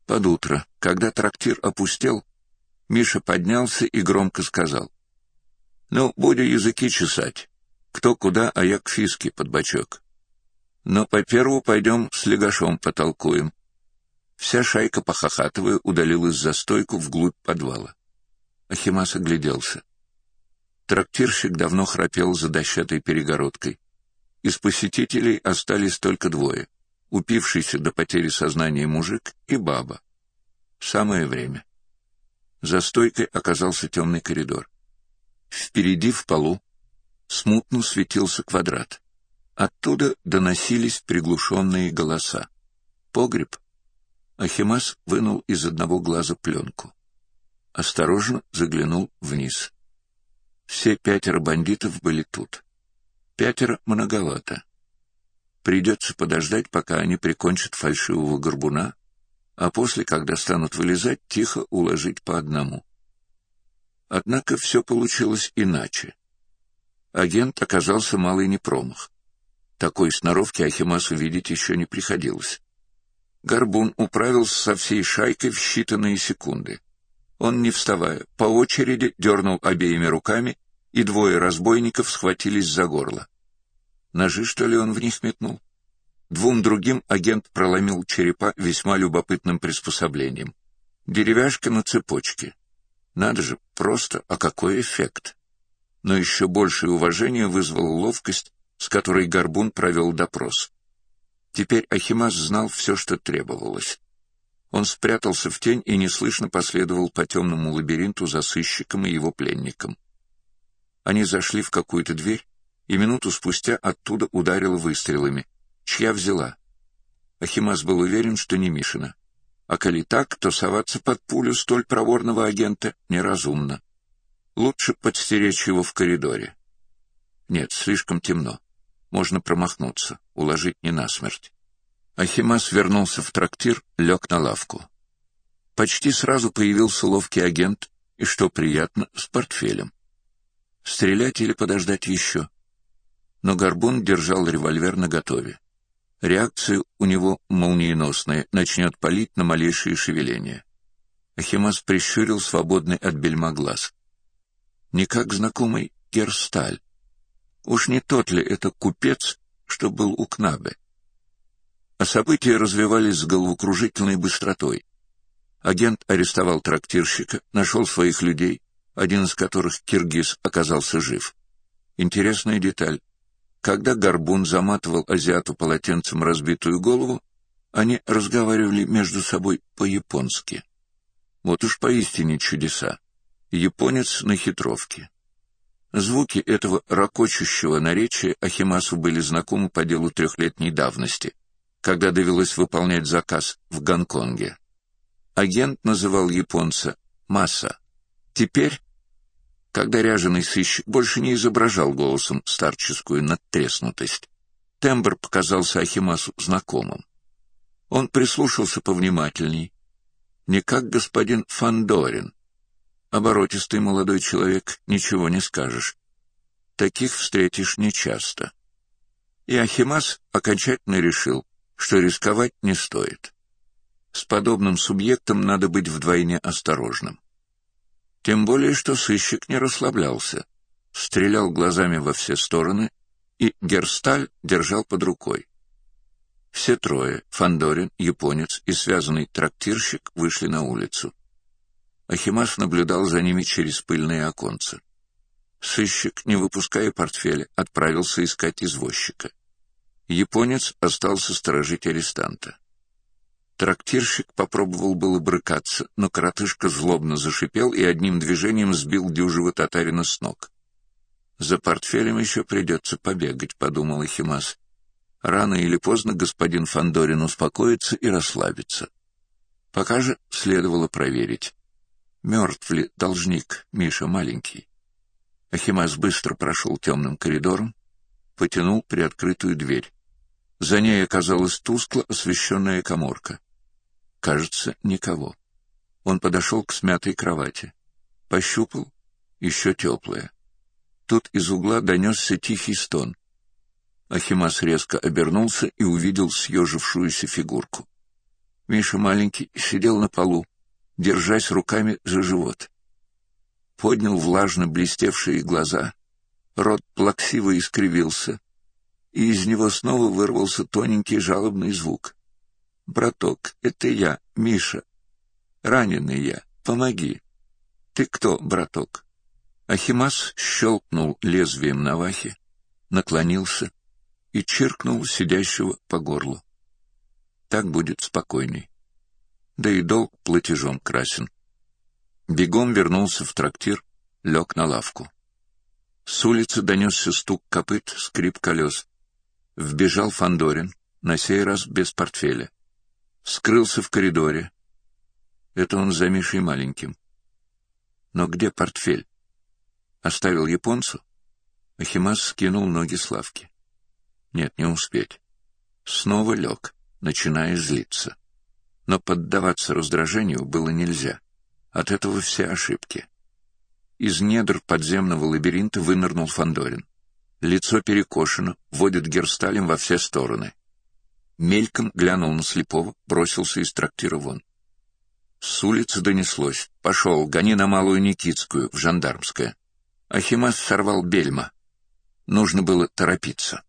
Под утро, когда трактир опустел, Миша поднялся и громко сказал: «Ну, будем языки чесать. Кто куда, а я к Фиске под бочок. Но по перву пойдем с Легашом потолкуем». Вся шайка, похохатывая, удалилась за стойку вглубь подвала. Ахимас огляделся. Трактирщик давно храпел за дощатой перегородкой. Из посетителей остались только двое: упившийся до потери сознания мужик и баба. Самое время. За стойкой оказался темный коридор. Впереди в полу смутно светился квадрат. Оттуда доносились приглушенные голоса. Погреб. Ахимас вынул из одного глаза пленку. Осторожно заглянул вниз. Все 5 бандитов были тут. 5 многовато. Придется подождать, пока они прикончат фальшивого горбуна, а после, когда станут вылезать, тихо уложить по одному. Однако все получилось иначе. Агент оказался малый не промах. Такой сноровки Ахимасу видеть еще не приходилось. Горбун управился со всей шайкой в считанные секунды. Он, не вставая, по очереди дернул обеими руками, и 2 разбойников схватились за горло. Ножи, что ли, он в них метнул? 2 другим агент проломил черепа весьма любопытным приспособлением. Деревяшка на цепочке. Надо же, просто, а какой эффект! Но еще большее уважение вызвала ловкость, с которой Горбун провел допрос. Теперь Ахимас знал все, что требовалось. Он спрятался в тень и неслышно последовал по темному лабиринту за сыщиком и его пленником. Они зашли в какую-то дверь, и минуту спустя оттуда ударило выстрелами. Чья взяла? Ахимас был уверен, что не Мишина. А коли так, то соваться под пулю столь проворного агента неразумно. Лучше подстеречь его в коридоре. Нет, слишком темно. Можно промахнуться, уложить не насмерть. Ахимас вернулся в трактир, лег на лавку. Почти сразу появился ловкий агент, и, что приятно, с портфелем. Стрелять или подождать еще? Но Горбун держал револьвер наготове. Реакция у него молниеносная, начнет палить на малейшие шевеления. Ахимас прищурил свободный от бельма глаз. Не как знакомый Герсталь. Уж не тот ли это купец, что был у Кнабе? А события развивались с головокружительной быстротой. Агент арестовал трактирщика, нашел своих людей, один из которых, киргиз, оказался жив. Интересная деталь. Когда Горбун заматывал азиату полотенцем разбитую голову, они разговаривали между собой по-японски. Вот уж поистине чудеса. Японец на хитровке. Звуки этого ракочущего наречия Ахимасу были знакомы по делу 3-летней давности, когда довелось выполнять заказ в Гонконге. Агент называл японца Маса. Теперь, когда ряженый сыщик больше не изображал голосом старческую надтреснутость, тембр показался Ахимасу знакомым. Он прислушался повнимательней. Не как господин Фандорин. Оборотистый молодой человек, ничего не скажешь. Таких встретишь нечасто. И Ахимас окончательно решил, что рисковать не стоит. С подобным субъектом надо быть вдвойне осторожным. Тем более, что сыщик не расслаблялся, стрелял глазами во все стороны, и Герсталь держал под рукой. Все 3, Фандорин, японец и связанный трактирщик, вышли на улицу. Ахимас наблюдал за ними через пыльные оконца. Сыщик, не выпуская портфеля, отправился искать извозчика. Японец остался сторожить арестанта. Трактирщик попробовал было брыкаться, но коротышка злобно зашипел и одним движением сбил дюжего татарина с ног. «За портфелем еще придется побегать», — подумал Ахимас. Рано или поздно господин Фандорин успокоится и расслабится. Пока же следовало проверить, мертв ли должник Миша маленький. Ахимас быстро прошел темным коридором, потянул приоткрытую дверь. За ней оказалась тускло освещенная каморка. Кажется, никого. Он подошел к смятой кровати. Пощупал, еще теплая. Тут из угла донесся тихий стон. Ахимас резко обернулся и увидел съежившуюся фигурку. Миша маленький сидел на полу, держась руками за живот. Поднял влажно блестевшие глаза, рот плаксиво искривился, и из него снова вырвался тоненький жалобный звук. «Браток, это я, Миша. Раненый я, помоги. Ты кто, браток?» Ахимас щелкнул лезвием навахи, наклонился и чиркнул сидящего по горлу. Так будет спокойней. Да и долг платежом красен. Бегом вернулся в трактир, лег на лавку. С улицы донесся стук копыт, скрип колес. Вбежал Фандорин, на сей раз без портфеля. Скрылся в коридоре. Это он за Мишей маленьким. Но где портфель? Оставил японцу? Ахимас скинул ноги с лавки. Нет, не успеть. Снова лег, начиная злиться. Но поддаваться раздражению было нельзя. От этого все ошибки. Из недр подземного лабиринта вынырнул Фандорин. Лицо перекошено, водит герсталем во все стороны. Мельком глянул на слепого, бросился из трактира вон. С улицы донеслось: «Пошел, гони на Малую Никитскую, в Жандармское». Ахимас сорвал бельма. Нужно было торопиться.